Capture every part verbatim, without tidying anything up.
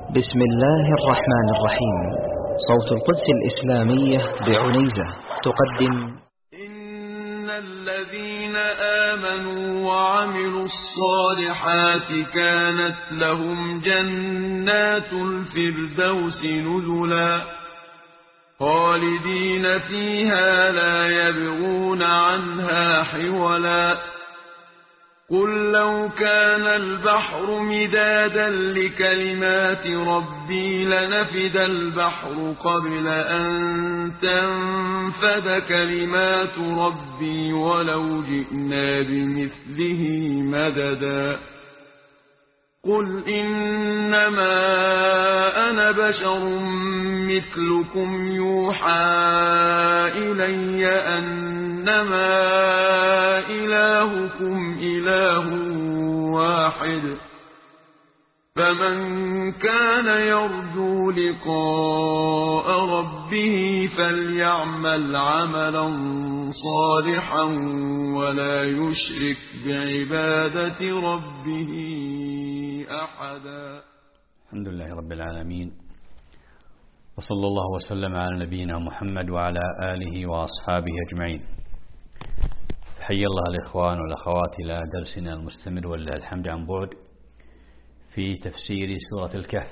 بسم الله الرحمن الرحيم. صوت القدس الإسلامية بعنيزة تقدم إن الذين آمنوا وعملوا الصالحات كانت لهم جنات الفردوس نزلا خالدين فيها لا يبغون عنها حولا قل لو كان البحر مدادا لكلمات ربي لنفد البحر قبل أن تنفد كلمات ربي ولو جئنا بمثله مددا قل إنما أنا بشر مثلكم يوحى إلي أنما إلهكم إله واحد فمن كان يرجو لقاء ربه فليعمل عملا صالحا ولا يشرك بعبادة ربه أحدا. الحمد لله رب العالمين، وصلى الله وسلم على نبينا محمد وعلى آله وأصحابه أجمعين. حي الله الإخوان والأخوات إلى درسنا المستمر ولله الحمد عن بعد في تفسير سورة الكهف،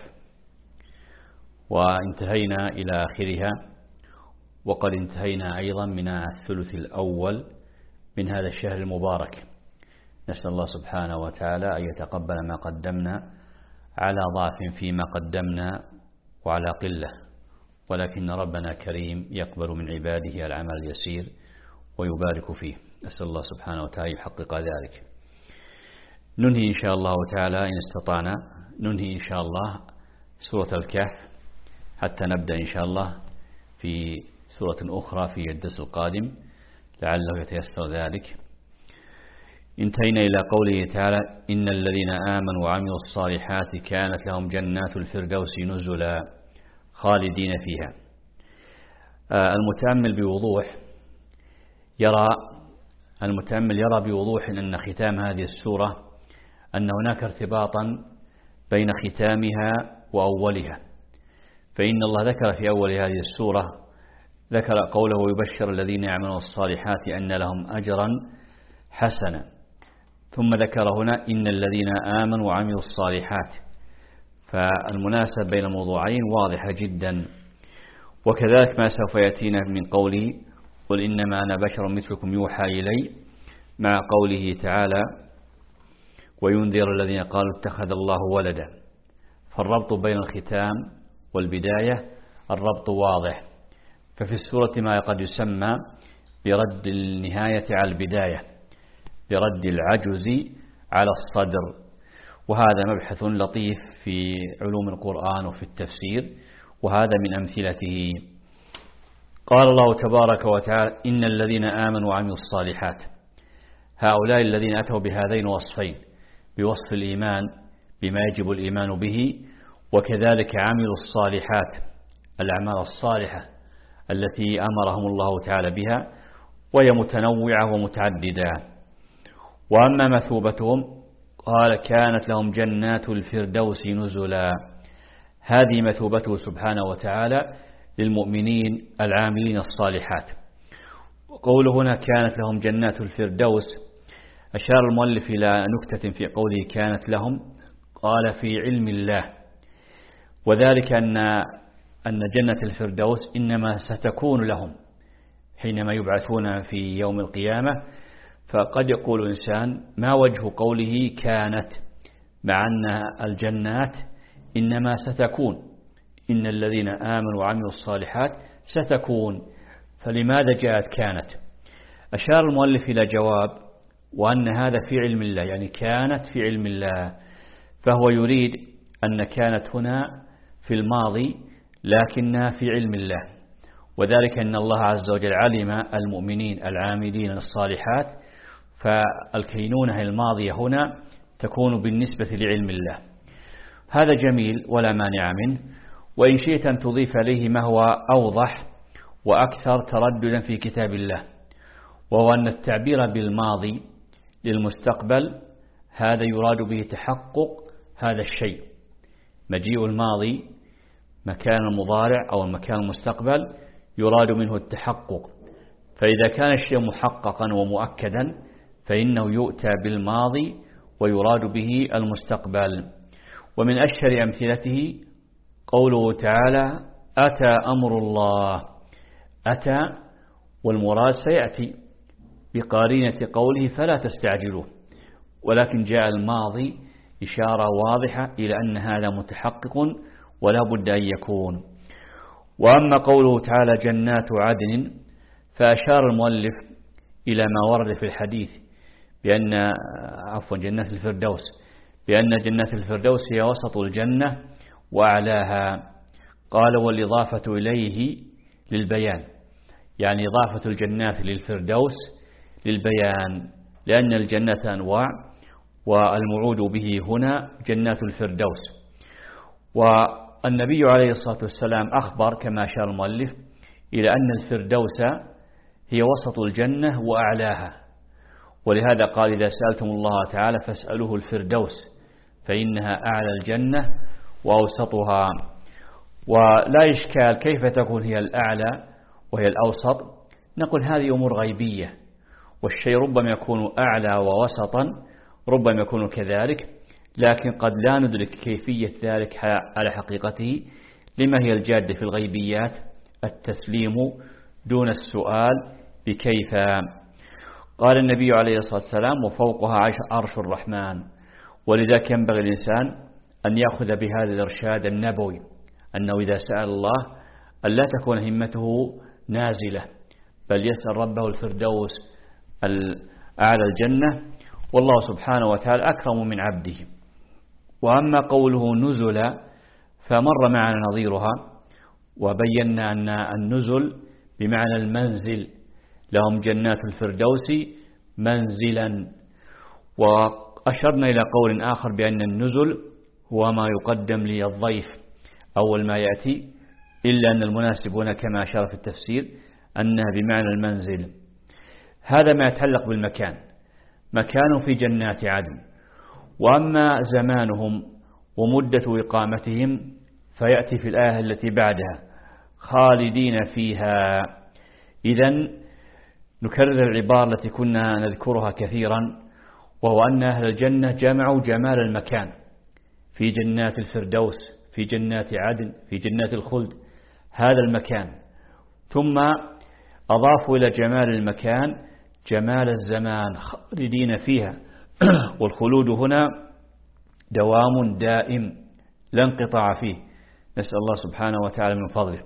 وانتهينا إلى آخرها، وقد انتهينا أيضا من الثلث الأول من هذا الشهر المبارك. نسأل الله سبحانه وتعالى أن يتقبل ما قدمنا على ضعف فيما قدمنا وعلى قلة، ولكن ربنا كريم يقبل من عباده العمل اليسير ويبارك فيه. أسأل الله سبحانه وتعالى يحقق ذلك. ننهي إن شاء الله تعالى إن استطعنا ننهي إن شاء الله سورة الكهف حتى نبدأ إن شاء الله في سورة أخرى في الدرس القادم لعله يتيسر ذلك. انتهينا إلى قوله تعالى: إن الذين آمنوا وعملوا الصالحات كانت لهم جنات الفردوس نزلا خالدين فيها. المتأمل بوضوح يرى المتأمل يرى بوضوح أن ختام هذه السورة أن هناك ارتباطا بين ختامها وأولها، فإن الله ذكر في أول هذه السورة ذكر قوله: ويبشر الذين يعملون الصالحات أن لهم أجرا حسنا، ثم ذكر هنا إن الذين آمنوا وعملوا الصالحات، فالمناسبة بين الموضوعين واضحة جدا. وكذلك ما سوف يأتينا من قوله: قل إنما أنا بشر مثلكم يوحى إلي، مع قوله تعالى: وينذر الذين قالوا اتخذ الله ولدا. فالربط بين الختام والبداية الربط واضح. ففي السورة ما قد يسمى برد النهاية على البداية، برد العجز على الصدر، وهذا مبحث لطيف في علوم القرآن وفي التفسير، وهذا من أمثلته. قال الله تبارك وتعالى: إن الذين آمنوا وعملوا الصالحات، هؤلاء الذين أتوا بهذين الوصفين، بوصف الإيمان بما يجب الإيمان به، وكذلك عملوا الصالحات، الأعمال الصالحة التي أمرهم الله تعالى بها، وهي متنوعة ومتعددة. وأما مثوبتهم قال: كانت لهم جنات الفردوس نزلا. هذه مثوبته سبحانه وتعالى للمؤمنين العاملين الصالحات. وقوله هنا كانت لهم جنات الفردوس، أشار المؤلف إلى نكتة في قوله كانت لهم، قال: في علم الله، وذلك أن أن جنة الفردوس إنما ستكون لهم حينما يبعثون في يوم القيامة. فقد يقول الإنسان: ما وجه قوله كانت، مع أن الجنات إنما ستكون، إن الذين آمنوا وعملوا الصالحات ستكون، فلماذا جاءت كانت؟ أشار المؤلف إلى جواب، وأن هذا في علم الله، يعني كانت في علم الله، فهو يريد أن كانت هنا في الماضي لكنها في علم الله، وذلك أن الله عز وجل علم المؤمنين العاملين الصالحات، فالكينونة الماضية هنا تكون بالنسبة لعلم الله. هذا جميل ولا مانع منه، وإن شئت أن تضيف إليه ما هو أوضح وأكثر ترددا في كتاب الله، وهو أن التعبير بالماضي للمستقبل هذا يراد به تحقق هذا الشيء، مجيء الماضي مكان المضارع أو المكان المستقبل يراد منه التحقق، فإذا كان الشيء محققا ومؤكدا فإنه يؤتى بالماضي ويراد به المستقبل. ومن أشهر أمثلته قوله تعالى أتى أمر الله. أتى والمراد سيأتي بقارينة قوله فلا تستعجلوه، ولكن جاء الماضي إشارة واضحة إلى أن هذا متحقق ولا بد أن يكون. وأما قوله تعالى جنات عدن فأشار المؤلف إلى ما ورد في الحديث بأن عفوا جنات الفردوس بأن جنات الفردوس هي وسط الجنة وأعلاها. قال والإضافة إليه للبيان، يعني إضافة الجنات للفردوس للبيان، لأن الجنة أنواع والمعود به هنا جنات الفردوس. والنبي عليه الصلاة والسلام أخبر كما أشار المؤلف إلى أن الفردوس هي وسط الجنة وأعلاها، ولهذا قال إذا سألتم الله تعالى فاسألوه الفردوس فإنها أعلى الجنة وأوسطها. ولا إشكال كيف تكون هي الأعلى وهي الأوسط؟ نقول هذه أمور غيبية، والشيء ربما يكون أعلى ووسطا ربما يكون كذلك، لكن قد لا ندرك كيفية ذلك على حقيقته. لما هي الجادة في الغيبيات؟ التسليم دون السؤال بكيف. قال النبي عليه الصلاة والسلام وفوقها عرش الرحمن. ولذلك ينبغي الإنسان أن يأخذ بهذا الإرشاد النبوي، أنه إذا سأل الله أن لا تكون همته نازلة، بل يسأل ربه الفردوس أعلى الجنة، والله سبحانه وتعالى أكرم من عبده. وأما قوله نزل فمر معنا نظيرها، وبينا أن النزل بمعنى المنزل، لهم جنات الفردوس منزلا. وأشرنا إلى قول آخر بأن النزل هو ما يقدم للضيف أول ما يأتي، إلا أن المناسب هنا كما أشار في التفسير أنها بمعنى المنزل. هذا ما يتعلق بالمكان، مكان في جنات عدن. وأما زمانهم ومدة إقامتهم فيأتي في الآية التي بعدها خالدين فيها. إذن نكرر العبارة التي كنا نذكرها كثيرا، وهو أن أهل الجنة جمعوا جمال المكان في جنات الفردوس، في جنات عدن، في جنات الخلد، هذا المكان. ثم أضافوا إلى جمال المكان جمال الزمان خالدين فيها. والخلود هنا دوام دائم لا انقطاع فيه، نسأل الله سبحانه وتعالى من فضله.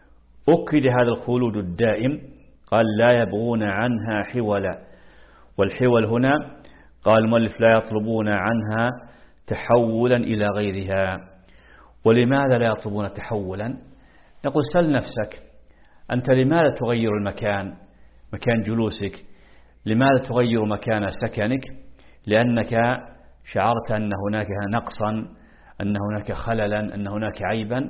أكد هذا الخلود الدائم، قال لا يبغون عنها حولا. والحول هنا قال المؤلف لا يطلبون عنها تحولا إلى غيرها. ولماذا لا يطلبون تحولا؟ نقول سل نفسك أنت لماذا تغير المكان، مكان جلوسك؟ لماذا تغير مكان سكنك؟ لأنك شعرت أن هناك نقصا، أن هناك خللا، أن هناك عيبا.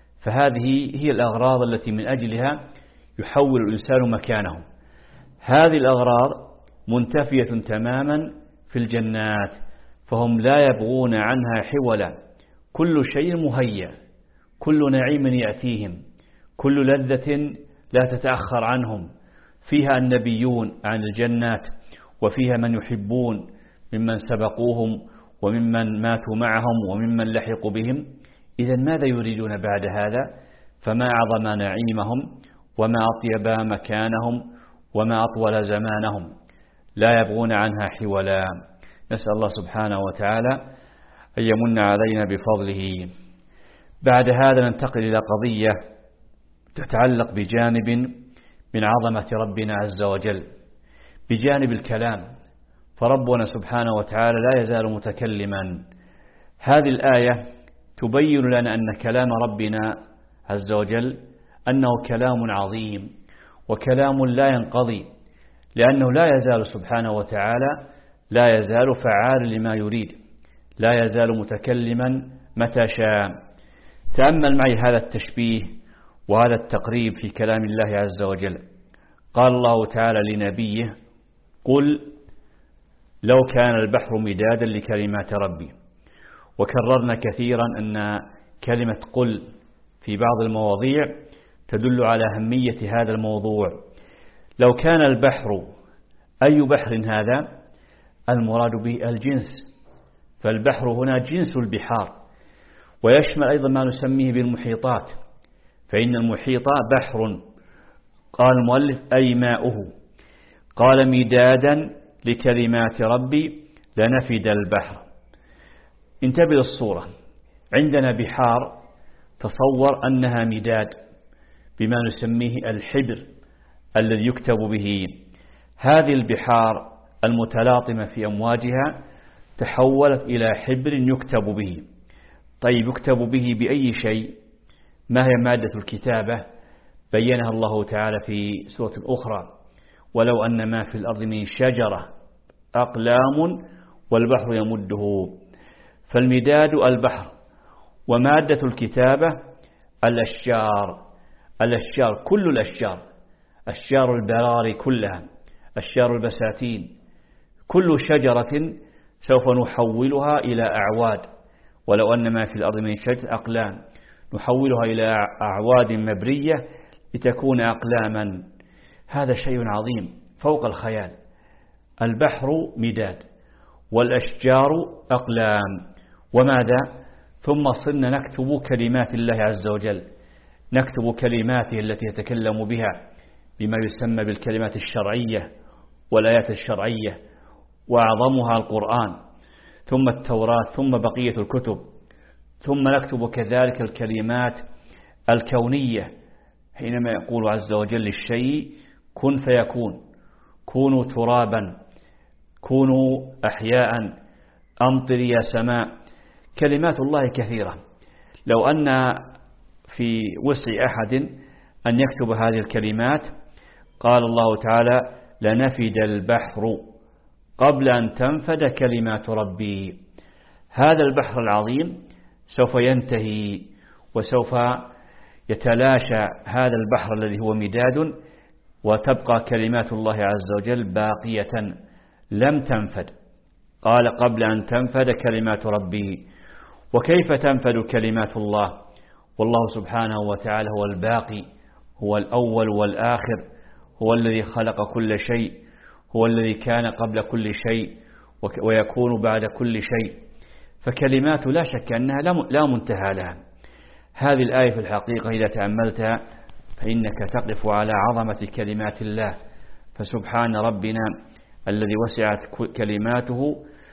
فهذه هي الأغراض التي من أجلها يحول الإنسان مكانه. هذه الأغراض منتفية تماما في الجنات، فهم لا يبغون عنها حولا. كل شيء مهيأ، كل نعيم يأتيهم، كل لذة لا تتأخر عنهم. فيها النبيون عن الجنات، وفيها من يحبون ممن سبقوهم وممن ماتوا معهم وممن لحقوا بهم. إذن ماذا يريدون بعد هذا؟ فما أعظم نعيمهم وما أطيب مكانهم وما أطول زمانهم. لا يبغون عنها حولا. نسأل الله سبحانه وتعالى أن يمن علينا بفضله. بعد هذا ننتقل إلى قضية تتعلق بجانب من عظمة ربنا عز وجل، بجانب الكلام. فربنا سبحانه وتعالى لا يزال متكلما. هذه الآية تبين لنا أن كلام ربنا عز وجل أنه كلام عظيم وكلام لا ينقضي، لأنه لا يزال سبحانه وتعالى لا يزال فعال لما يريد، لا يزال متكلما متى شاء. تأمل معي هذا التشبيه وهذا التقريب في كلام الله عز وجل. قال الله تعالى لنبيه قل لو كان البحر مدادا لكلمات ربي. وكررنا كثيرا أن كلمة قل في بعض المواضيع تدل على أهمية هذا الموضوع. لو كان البحر، أي بحر هذا؟ المراد به الجنس، فالبحر هنا جنس البحار، ويشمل أيضا ما نسميه بالمحيطات، فإن المحيط بحر. قال المؤلف أي ماؤه. قال مدادا لكلمات ربي لنفد البحر. انتبه للصورة، عندنا بحار تصور أنها مداد بما نسميه الحبر الذي يكتب به. هذه البحار المتلاطمة في أمواجها تحولت إلى حبر يكتب به. طيب يكتب به بأي شيء؟ ما هي مادة الكتابة؟ بينها الله تعالى في سورة أخرى: ولو أن ما في الأرض من شجرة أقلام والبحر يمده. فالمداد البحر، ومادة الكتابة الأشجار. الأشجار كل الأشجار، أشجار البراري كلها، أشجار البساتين، كل شجرة سوف نحولها إلى أعواد. ولو أن ما في الأرض من شجرة أقلام نحولها إلى أعواد مبرية لتكون أقلاما. هذا شيء عظيم فوق الخيال. البحر مداد والأشجار أقلام. وماذا؟ ثم صرنا نكتب كلمات الله عز وجل، نكتب كلماته التي يتكلم بها بما يسمى بالكلمات الشرعية والآيات الشرعية، وأعظمها القرآن، ثم التوراة، ثم بقية الكتب. ثم نكتب كذلك الكلمات الكونية، حينما يقول عز وجل للشيء كن فيكون، كونوا ترابا، كونوا أحياء، أمطر يا سماء. كلمات الله كثيرة، لو أن في وسع أحد أن يكتب هذه الكلمات قال الله تعالى لنفد البحر قبل أن تنفد كلمات ربي. هذا البحر العظيم سوف ينتهي، وسوف يتلاشى هذا البحر الذي هو مداد، وتبقى كلمات الله عز وجل باقية لم تنفد. قال قبل أن تنفد كلمات ربي. وكيف تنفد كلمات الله؟ والله سبحانه وتعالى هو الباقي، هو الأول والآخر، هو الذي خلق كل شيء، هو الذي كان قبل كل شيء ويكون بعد كل شيء. فكلمات لا شك أنها لا منتهى لها. هذه الآية في الحقيقة إذا تأملتها فإنك تقف على عظمة كلمات الله. فسبحان ربنا الذي وسعت كلماته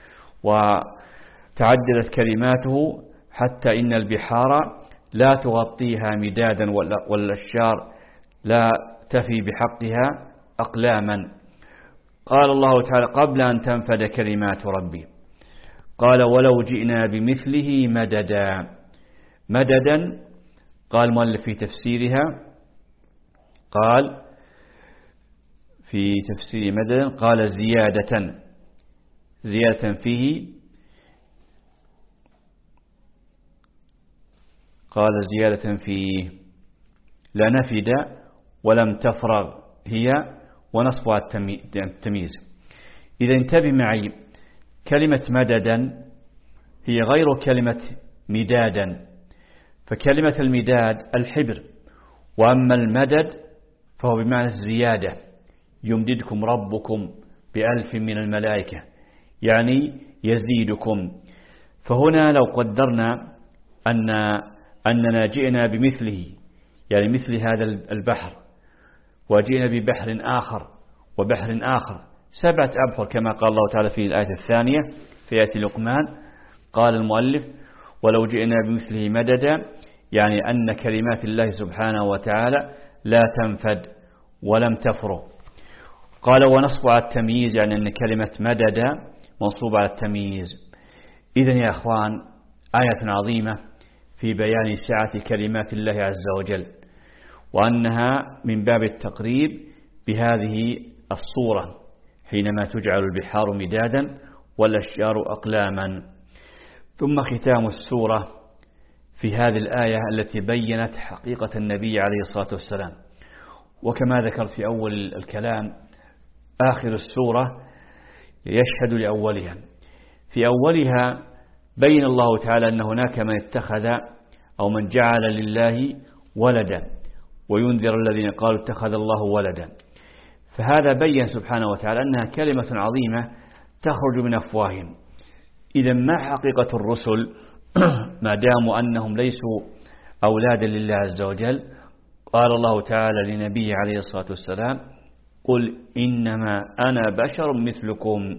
وتعددت كلماته حتى إن البحار لا تغطيها مدادا والأشجار لا تفي بحقها أقلاما. قال الله تعالى قبل أن تنفد كلمات ربي. قال ولو جئنا بمثله مددا. مددا قال مؤلف في تفسيرها، قال في تفسير مددا قال زيادة، زيادة فيه، قال زيادة فيه لنفد ولم تفرغ هي ونصبها التمييز. إذا انتبه معي، كلمة مددا هي غير كلمة مدادا. فكلمة المداد الحبر، وأما المدد فهو بمعنى الزيادة. يمددكم ربكم بألف من الملائكة، يعني يزيدكم. فهنا لو قدرنا أن أننا جئنا بمثله، يعني مثل هذا البحر، وجئنا ببحر آخر وبحر آخر، سبعة أبحر كما قال الله تعالى في الآية الثانية في آية لقمان. قال المؤلف ولو جئنا بمثله مددا، يعني أن كلمات الله سبحانه وتعالى لا تنفد ولم تفرغ. قال ونصب على التمييز، يعني أن كلمة مددا منصوب على التمييز. إذن يا أخوان آية عظيمة في بيان سعة كلمات الله عز وجل، وأنها من باب التقريب بهذه الصورة حينما تجعل البحار مدادا والأشجار أقلاما. ثم ختام السورة في هذه الآية التي بينت حقيقة النبي عليه الصلاة والسلام. وكما ذكرت في أول الكلام، آخر السورة يشهد لأولها. في أولها بين الله تعالى أن هناك من اتخذ أو من جعل لله ولدا وينذر الذين قالوا اتخذ الله ولدا. فهذا بين سبحانه وتعالى أنها كلمة عظيمة تخرج من أفواههم. إذا ما حقيقة الرسل ما داموا أنهم ليسوا أولادا لله عز وجل؟ قال الله تعالى لنبيه عليه الصلاة والسلام: قل إنما أنا بشر مثلكم،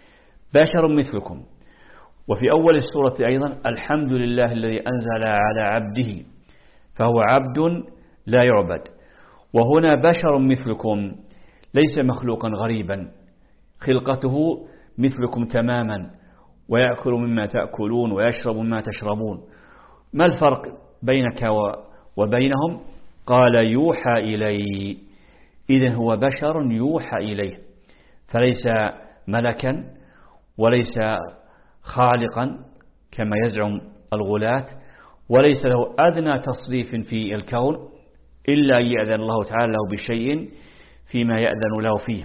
بشر مثلكم. وفي أول السورة أيضا: الحمد لله الذي أنزل على عبده، فهو عبد لا يعبد. وهنا بشر مثلكم، ليس مخلوقا غريبا، خلقته مثلكم تماما، ويأكل مما تأكلون ويشرب مما تشربون. ما الفرق بينك وبينهم؟ قال: يوحى إليه. إذن هو بشر يوحى إليه، فليس ملكا وليس خالقا كما يزعم الغلاة، وليس له أدنى تصريف في الكون إلا أن يأذن الله تعالى له بشيء فيما يأذن له فيه.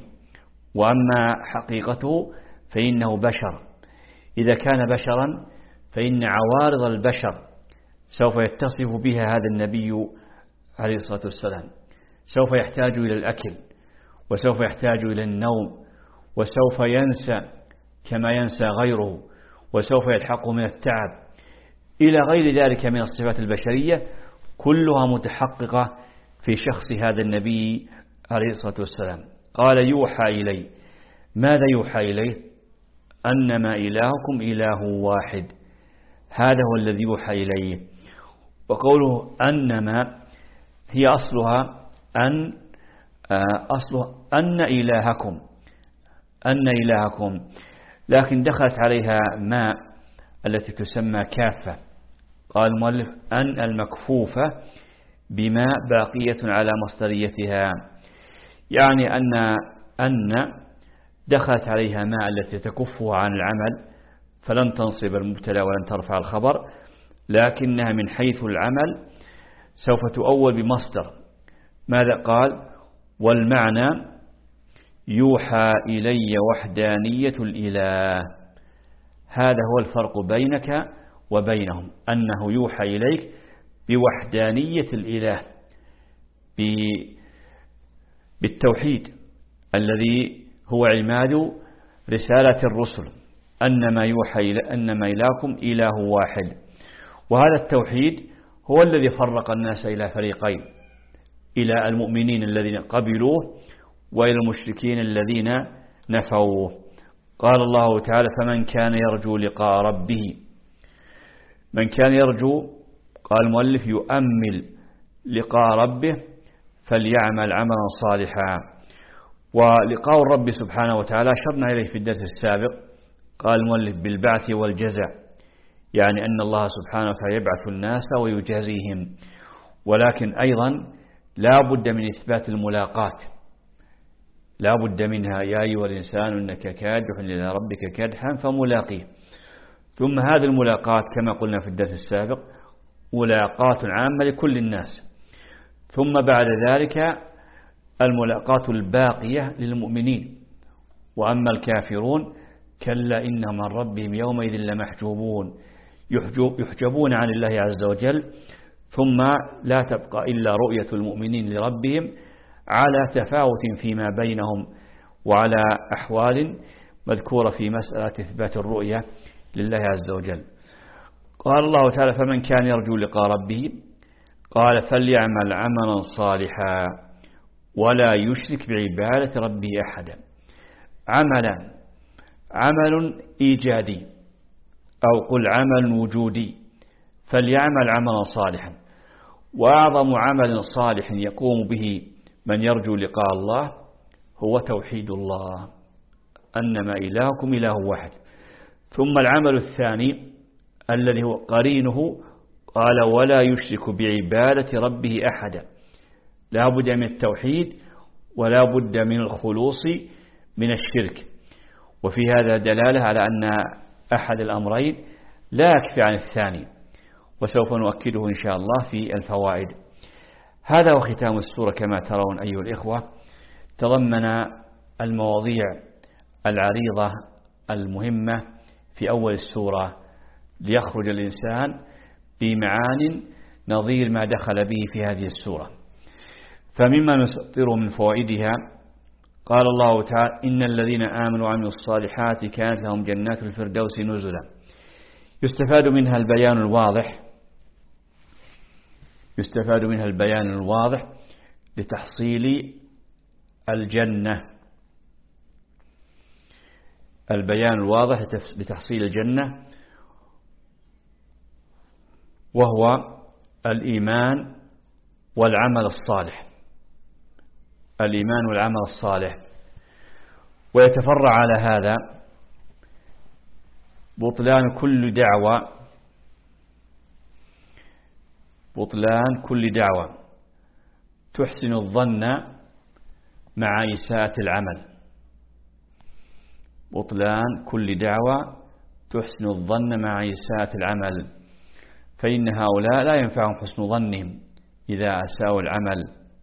وأما حقيقته فإنه بشر. إذا كان بشرا فإن عوارض البشر سوف يتصف بها هذا النبي عليه الصلاة والسلام. سوف يحتاج إلى الأكل، وسوف يحتاج إلى النوم، وسوف ينسى كما ينسى غيره، وسوف يلحقه من التعب، إلى غير ذلك من الصفات البشرية، كلها متحققة في شخص هذا النبي عليه الصلاة والسلام. قال: يوحى إلي. ماذا يوحى إليه؟ أنما إلهكم إله واحد، هذا هو الذي يوحى إليه. وقوله أنما هي أصلها أن أصلها أن إلهكم، أن إلهكم، لكن دخلت عليها ما التي تسمى كافة. قال المؤلف: أن المكفوفة بما باقية على مصدريتها، يعني أن أن دخلت عليها ما التي تكفها عن العمل، فلن تنصب المبتدا ولن ترفع الخبر، لكنها من حيث العمل سوف تؤول بمصدر. ماذا قال؟ والمعنى يوحى إلي وحدانية الإله. هذا هو الفرق بينك وبينهم، أنه يوحى إليك بوحدانية الإله، بالتوحيد الذي هو عماد رسالة الرسل، أنما يوحى إلى أنما إلهكم إله واحد. وهذا التوحيد هو الذي فرق الناس إلى فريقين: إلى المؤمنين الذين قبلوه، وإلى المشركين الذين نفوه. قال الله تعالى: فمن كان يرجو لقاء ربه. من كان يرجو، قال المؤلف، يؤمل لقاء ربه فليعمل عملا صالحا. ولقاء الرب سبحانه وتعالى شرنا إليه في الدرس السابق. قال المؤلف: بالبعث والجزاء، يعني أن الله سبحانه وتعالى يبعث الناس ويجازيهم. ولكن أيضا لا بد من إثبات الملاقات، لا بد منها: يا أيها الإنسان إنك كادح إلى ربك كدحا فملاقيه. ثم هذه الملاقات كما قلنا في الدرس السابق ملاقات عامة لكل الناس. ثم بعد ذلك الملاقات الباقية للمؤمنين. وأما الكافرون كلا إنهم عن ربهم يومئذ لمحجوبون، يحجبون عن الله عز وجل، ثم لا تبقى إلا رؤية المؤمنين لربهم على تفاوت فيما بينهم وعلى أحوال مذكورة في مسألة إثبات الرؤية لله عز وجل. قال الله تعالى: فمن كان يرجو لقاء ربه، قال: فليعمل عملا صالحا ولا يشرك بعبادة ربه أحدا. عملا، عمل إيجادي، أو قل عمل وجودي. فليعمل عملا صالحا. وأعظم عمل صالح يقوم به من يرجو لقاء الله هو توحيد الله، أنما إلهكم إله واحد. ثم العمل الثاني الذي هو قرينه، قال: ولا يشرك بعبادة ربه أحدا. لا بد من التوحيد ولا بد من الخلوص من الشرك. وفي هذا دلالة على أن أحد الأمرين لا يكفي عن الثاني، وسوف نؤكده إن شاء الله في الفوائد. هذا وختام السورة كما ترون أيها الإخوة، تضمن المواضيع العريضة المهمة في أول السورة، ليخرج الإنسان بمعان نظير ما دخل به في هذه السورة. فمما نسطر من فوائدها قال الله تعالى إن الذين آمنوا وعملوا الصالحات كانت لهم جنات الفردوس نزلا. يستفاد منها البيان الواضح يستفاد منها البيان الواضح لتحصيل الجنة البيان الواضح لتحصيل الجنة وهو الإيمان والعمل الصالح الإيمان والعمل الصالح. ويتفرع على هذا بطلان كل دعوة بطلان كل دعوة تحسن الظن مع إساءة العمل بطلان كل دعوة تحسن الظن مع إساءة العمل، فإن هؤلاء لا ينفعهم حسن ظنهم إذا أساءوا العمل.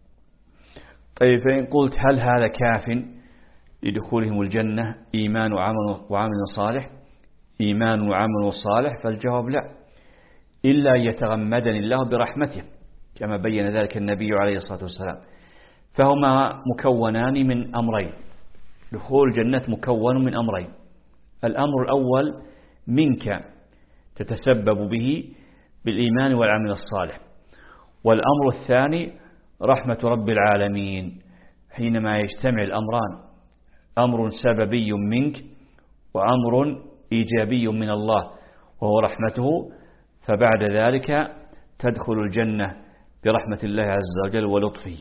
طيب فإن قلت هل هذا كاف لدخولهم الجنة إيمان وعمل, وعمل صالح إيمان وعمل صالح؟ فالجواب لا، إلا يتغمدني الله برحمته كما بين ذلك النبي عليه الصلاة والسلام. فهما مكونان من أمرين، دخول الجنة مكون من أمرين. الأمر الأول منك تتسبب به بالإيمان والعمل الصالح، والأمر الثاني رحمة رب العالمين حينما يجتمع الأمران، أمر سببي منك وأمر إيجابي من الله وهو رحمته، فبعد ذلك تدخل الجنة برحمة الله عز وجل ولطفه.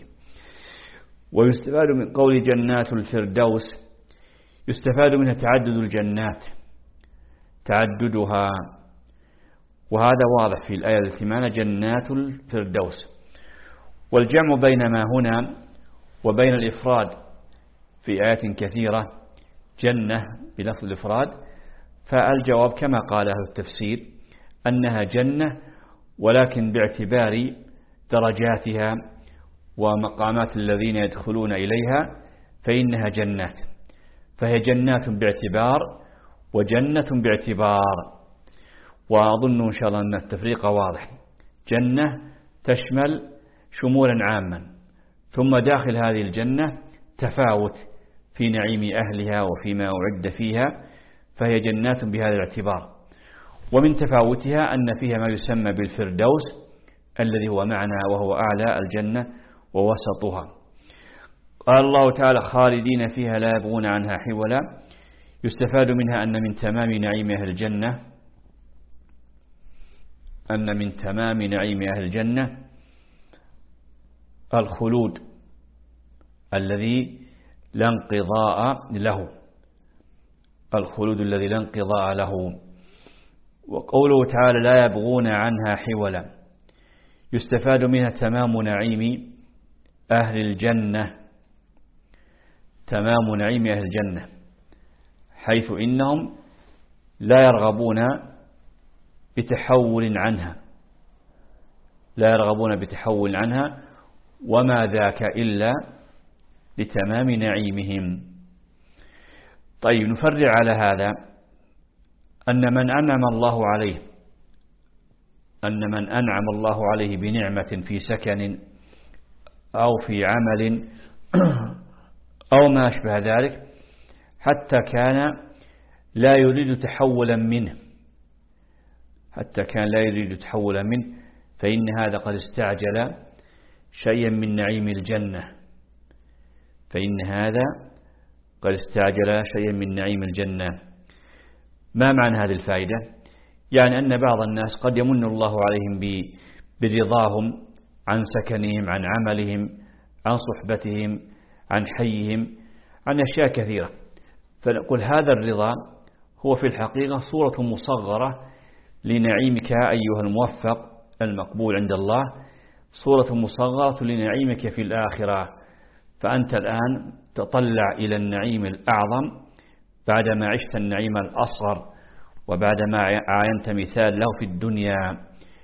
ويستفاد من قول جنات الفردوس يستفاد منها تعدد الجنات تعددها، وهذا واضح في الآية التي معنا جنات الفردوس. والجمع بين ما هنا وبين الإفراد في آيات كثيرة جنة بلفظ الإفراد، فالجواب كما قال أهل التفسير أنها جنة ولكن باعتبار درجاتها ومقامات الذين يدخلون إليها فإنها جنات، فهي جنات باعتبار وجنة باعتبار. وأظن إن شاء الله أن التفريق واضح. جنة تشمل شمولا عاما، ثم داخل هذه الجنة تفاوت في نعيم أهلها وفيما أعد فيها، فهي جنات بهذا الاعتبار. ومن تفاوتها أن فيها ما يسمى بالفردوس الذي هو معنى وهو أعلى الجنة ووسطها. قال الله تعالى خالدين فيها لا يبغون عنها حولا. يستفاد منها أن من تمام نعيم أهل الجنة أن من تمام نعيم أهل الجنة الخلود الذي لا انقضاء له الخلود الذي لا انقضاء له. وقوله تعالى لا يبغون عنها حولا يستفاد منها تمام نعيم أهل الجنة تمام نعيم أهل الجنة حيث إنهم لا يرغبون بتحول عنها لا يرغبون بتحول عنها وما ذاك إلا لتمام نعيمهم. طيب نفرع على هذا أن من أنعم الله عليه أن من أنعم الله عليه بنعمة في سكن أو في عمل أو ما أشبه ذلك حتى كان لا يريد تحولا منه حتى كان لا يريد تحولا منه فإن هذا قد استعجل شيئا من نعيم الجنة فإن هذا قد استعجل شيئا من نعيم الجنة. ما معنى هذه الفائدة؟ يعني أن بعض الناس قد يمن الله عليهم برضاهم عن سكنهم عن عملهم عن صحبتهم عن حيهم عن أشياء كثيرة، فنقول هذا الرضا هو في الحقيقة صورة مصغرة لنعيمك أيها الموفق المقبول عند الله، صورة مصغرة لنعيمك في الآخرة. فأنت الآن تطلع إلى النعيم الأعظم بعدما عشت النعيم الأصغر وبعدما عاينت مثال له في الدنيا.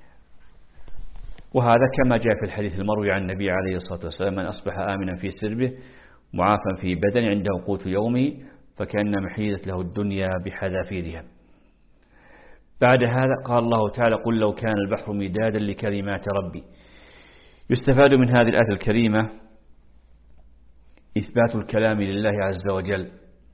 وهذا كما جاء في الحديث المروي عن النبي عليه الصلاة والسلام من أصبح آمنا في سربه معافا في بدن عنده قوت يومه فكأنما حيزت له الدنيا بحذافيرها. بعد هذا قال الله تعالى قل لو كان البحر مدادا لكلمات ربي. يستفاد من هذه الآية الكريمة إثبات الكلام لله عز وجل،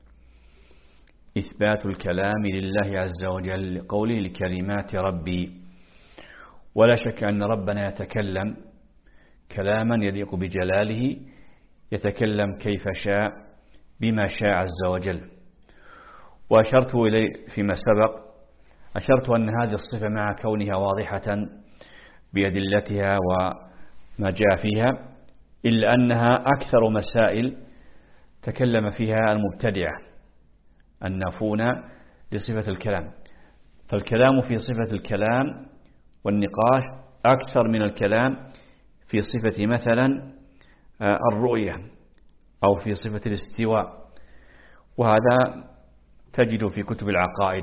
إثبات الكلام لله عز وجل قوله لكلمات ربي. ولا شك أن ربنا يتكلم كلاما يليق بجلاله، يتكلم كيف شاء بما شاء عز وجل. وأشرت إليه فيما سبق، أشرت أن هذه الصفة مع كونها واضحة بأدلتها وما جاء فيها، إلا أنها أكثر مسائل تكلم فيها المبتدعة النافون لصفة الكلام. فالكلام في صفة الكلام والنقاش أكثر من الكلام في صفة مثلا الرؤية أو في صفة الاستواء، وهذا تجد في كتب العقائد.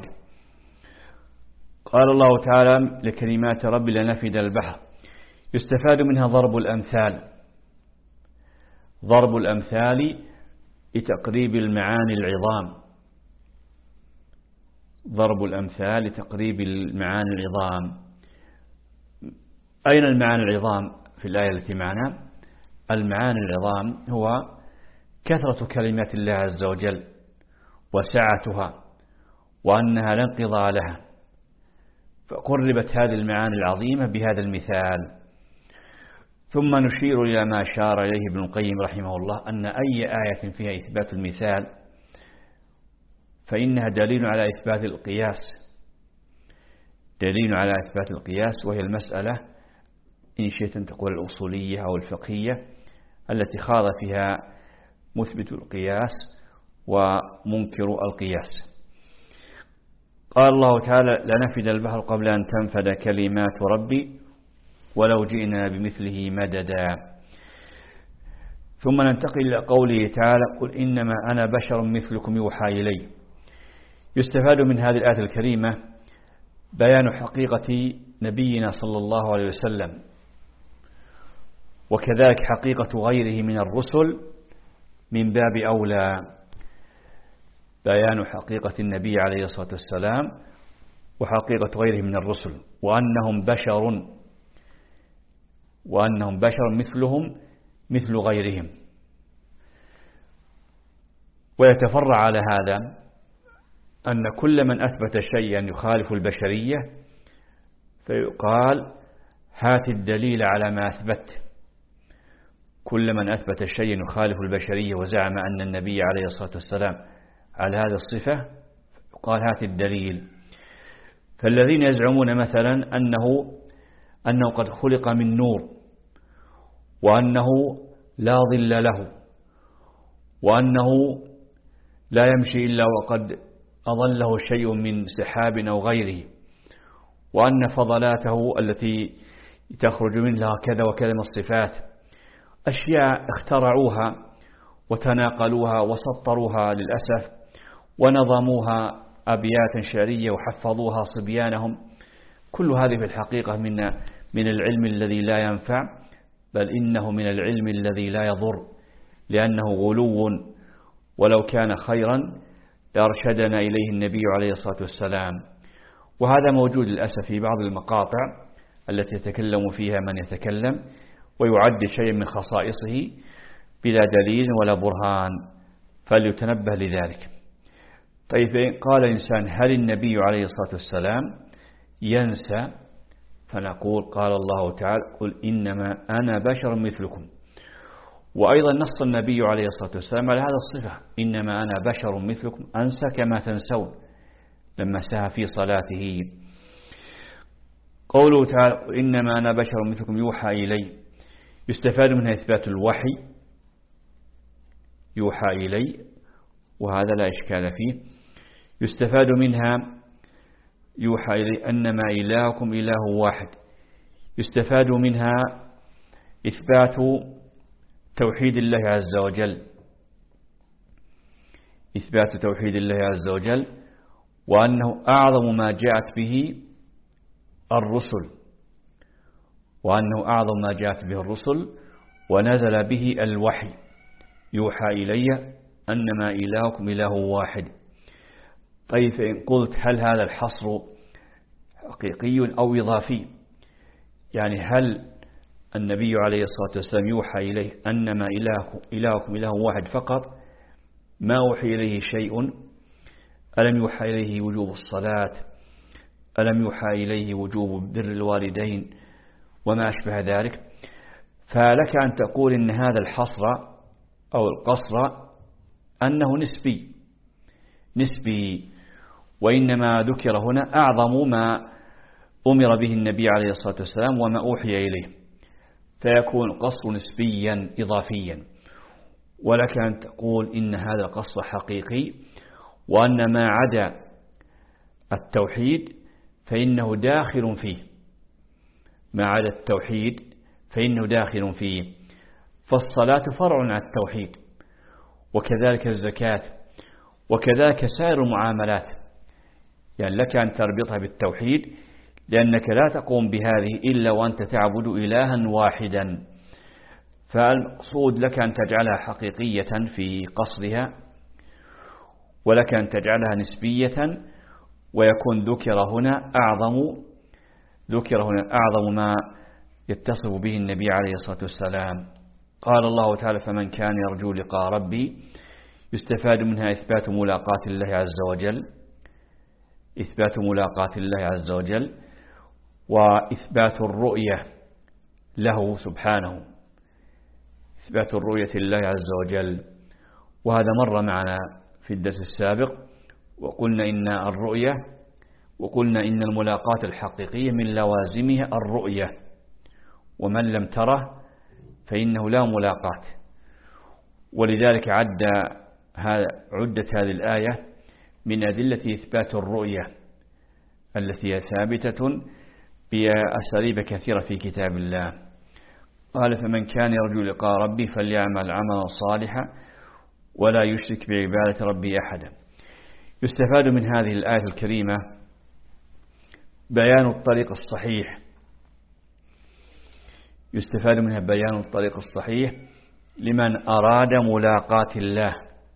قال الله تعالى لكلمات ربي لنفد البحر. يستفاد منها ضرب الأمثال، ضرب الأمثال لتقريب المعاني العظام، ضرب الأمثال لتقريب المعاني العظام. أين المعاني العظام في الآية التي معنا؟ المعاني العظام هو كثرة كلمات الله عز وجل وسعتها وأنها لا انقضاء لها، فقربت هذه المعاني العظيمة بهذا المثال. ثم نشير إلى ما أشار إليه ابن القيم رحمه الله، أن أي آية فيها إثبات المثال فإنها دليل على إثبات القياس، دليل على إثبات القياس، وهي المسألة إن شئت أن تقول الأصولية أو الفقهية التي خاض فيها مثبت القياس ومنكر القياس. قال الله تعالى لنفد البحر قبل أن تنفد كلمات ربي ولو جئنا بمثله مددا. ثم ننتقل إلى قوله تعالى قل إنما أنا بشر مثلكم يوحى إلي. يستفاد من هذه الآية الكريمة بيان حقيقة نبينا صلى الله عليه وسلم، وكذلك حقيقة غيره من الرسل من باب أولى، بيان حقيقة النبي عليه الصلاة والسلام وحقيقة غيره من الرسل، وأنهم بشر، وأنهم بشر مثلهم مثل غيرهم. ويتفرع على هذا أن كل من أثبت شيئا يخالف البشرية فيقال هات الدليل على ما أثبت. كل من أثبت شيئا يخالف البشرية وزعم أن النبي عليه الصلاة والسلام على هذه الصفة قال هات الدليل. فالذين يزعمون مثلا أنه أنه قد خلق من نور، وأنه لا ظل له، وأنه لا يمشي إلا وقد أظله شيء من سحاب أو غيره، وأن فضلاته التي تخرج منها كذا وكذا من الصفات، أشياء اخترعوها وتناقلوها وسطروها للأسف ونظموها أبيات شعرية وحفظوها صبيانهم. كل هذه في الحقيقة من من العلم الذي لا ينفع، بل إنه من العلم الذي لا يضر، لأنه غلو، ولو كان خيرا لأرشدنا إليه النبي عليه الصلاة والسلام. وهذا موجود للأسف في بعض المقاطع التي يتكلم فيها من يتكلم ويعد شيء من خصائصه بلا دليل ولا برهان، فليتنبه لذلك. طيب قال إنسان هل النبي عليه الصلاة والسلام ينسى؟ فنقول قال الله تعالى قل إنما أنا بشر مثلكم. وأيضا نص النبي عليه الصلاة والسلام على هذا الصفة إنما أنا بشر مثلكم أنسى كما تنسون لما سهى في صلاته. قوله تعالى إنما أنا بشر مثلكم يوحى إلي. يستفاد منها إثبات الوحي، يوحى إلي، وهذا لا إشكال فيه. يستفاد منها يوحى إلي أنما إلهكم إله واحد. يستفاد منها إثبات توحيد الله عز وجل، إثبات توحيد الله عز وجل، وأنه أعظم ما جاءت به الرسل، وأنه أعظم ما جاءت به الرسل ونزل به الوحي. يوحى إلي أنما إلهكم إله واحد. طيب فإن قلت هل هذا الحصر حقيقي أو إضافي. يعني هل النبي عليه الصلاة والسلام يوحى إليه أنما إله إلهكم إله واحد فقط، ما أوحي إليه شيء؟ ألم يوحى إليه وجوب الصلاة؟ ألم يوحى إليه وجوب بر الوالدين وما أشبه ذلك؟ فلك أن تقول إن هذا الحصر أو القصر أنه نسبي نسبي وإنما ذكر هنا أعظم ما أمر به النبي عليه الصلاة والسلام وما أوحي إليه، فيكون القصر نسبيا إضافيا. ولك أن تقول إن هذا القصر حقيقي، وأن ما عدا التوحيد فإنه داخل فيه، ما عدا التوحيد فإنه داخل فيه. فالصلاة فرع عن التوحيد، وكذلك الزكاة، وكذلك سائر المعاملات. يعني لك أن تربطها بالتوحيد، لأنك لا تقوم بهذه إلا وأنت تعبد إلها واحدا. فالمقصود لك أن تجعلها حقيقية في قصرها، ولك أن تجعلها نسبية، ويكون ذكر هنا أعظم ذكر هنا أعظم ما يتصف به النبي عليه الصلاة والسلام. قال الله تعالى: فمن كان يرجو لقاء ربي. يستفاد منها إثبات ملاقاة الله عز وجل إثبات ملاقاة الله عز وجل وإثبات الرؤية له سبحانه، إثبات الرؤية لله عز وجل. وهذا مر معنا في الدرس السابق، وقلنا إن الرؤية وقلنا إن الملاقاة الحقيقية من لوازمها الرؤية، ومن لم تره فإنه لا ملاقاة. ولذلك عد عدت هذه الآية من أدلة إثبات الرؤية التي هي ثابتة بأساليب كثيرة في كتاب الله. قال: فمن كان يرجو لقاء ربي فليعمل عملا صالحا ولا يشرك بعبادة ربي أحدا. يستفاد من هذه الآية الكريمة بيان الطريق الصحيح يستفاد منها بيان الطريق الصحيح لمن أراد ملاقاة الله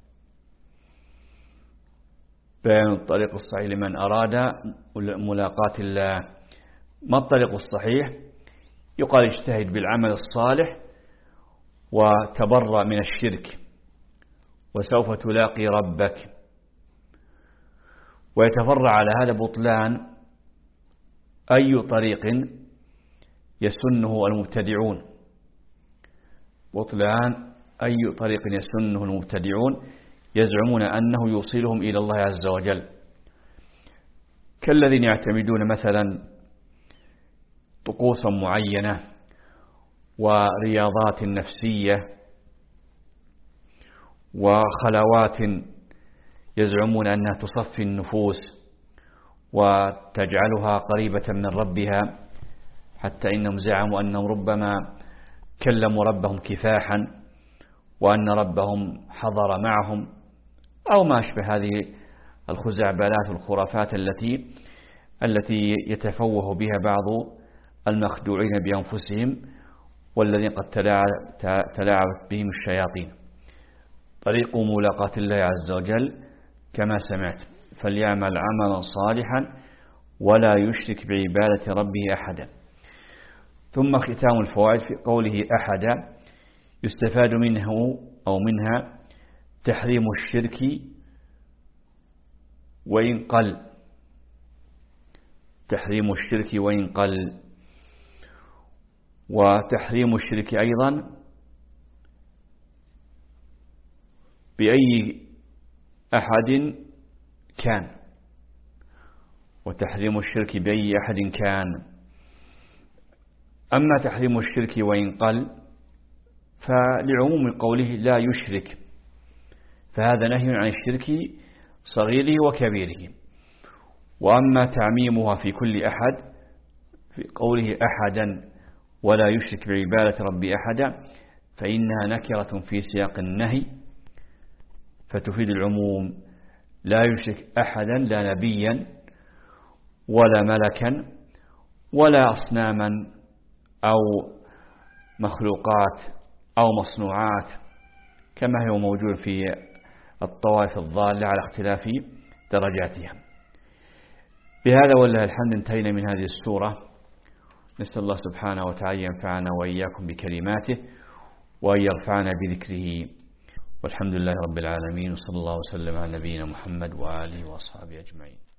بيان الطريق الصحيح لمن أراد ملاقاة الله. ما الطريق الصحيح؟ يقال: اجتهد بالعمل الصالح وتبرأ من الشرك وسوف تلاقي ربك. ويتفرع على هذا بطلان أي طريق يسنه المبتدعون بطلان أي طريق يسنه المبتدعون يزعمون أنه يوصلهم إلى الله عز وجل، كالذين يعتمدون مثلا طقوسا معينة ورياضات نفسية وخلوات يزعمون أنها تصفي النفوس وتجعلها قريبة من ربها، حتى إنهم زعموا أنهم ربما كلموا ربهم كفاحا وأن ربهم حضر معهم، أو ما أشبه هذه الخزعبلات والخرافات التي التي يتفوه بها بعض المخدوعين بأنفسهم والذين قد تلاعبت بهم الشياطين. طريق ملاقاة الله عز وجل كما سمعت: فليعمل عملا صالحا ولا يشرك بعبادة ربه أحدا. ثم ختام الفوائد في قوله أحدا، يستفاد منه أو منها تحريم الشرك وإن قل تحريم الشرك وإن قل وتحريم الشرك أيضا بأي أحد كان وتحريم الشرك بأي أحد كان. أما تحريم الشرك وإن قل فلعموم قوله لا يشرك، فهذا نهي عن الشرك صغيره وكبيره. وأما تعميمها في كل أحد في قوله أحدا ولا يشرك بعبادة ربي أحدا فإنها نكرة في سياق النهي فتفيد العموم، لا يشرك أحدا لا نبيا ولا ملكا ولا أصناما أو مخلوقات أو مصنوعات، كما هو موجود في الطوائف الضالة على اختلاف درجاتها. بهذا والله الحمد انتهينا من هذه السورة. نسأل الله سبحانه وتعالى ينفعنا وإياكم بكلماته وأن يرفعنا بذكره، والحمد لله رب العالمين، وصلى الله وسلم على نبينا محمد وآله وأصحابه أجمعين.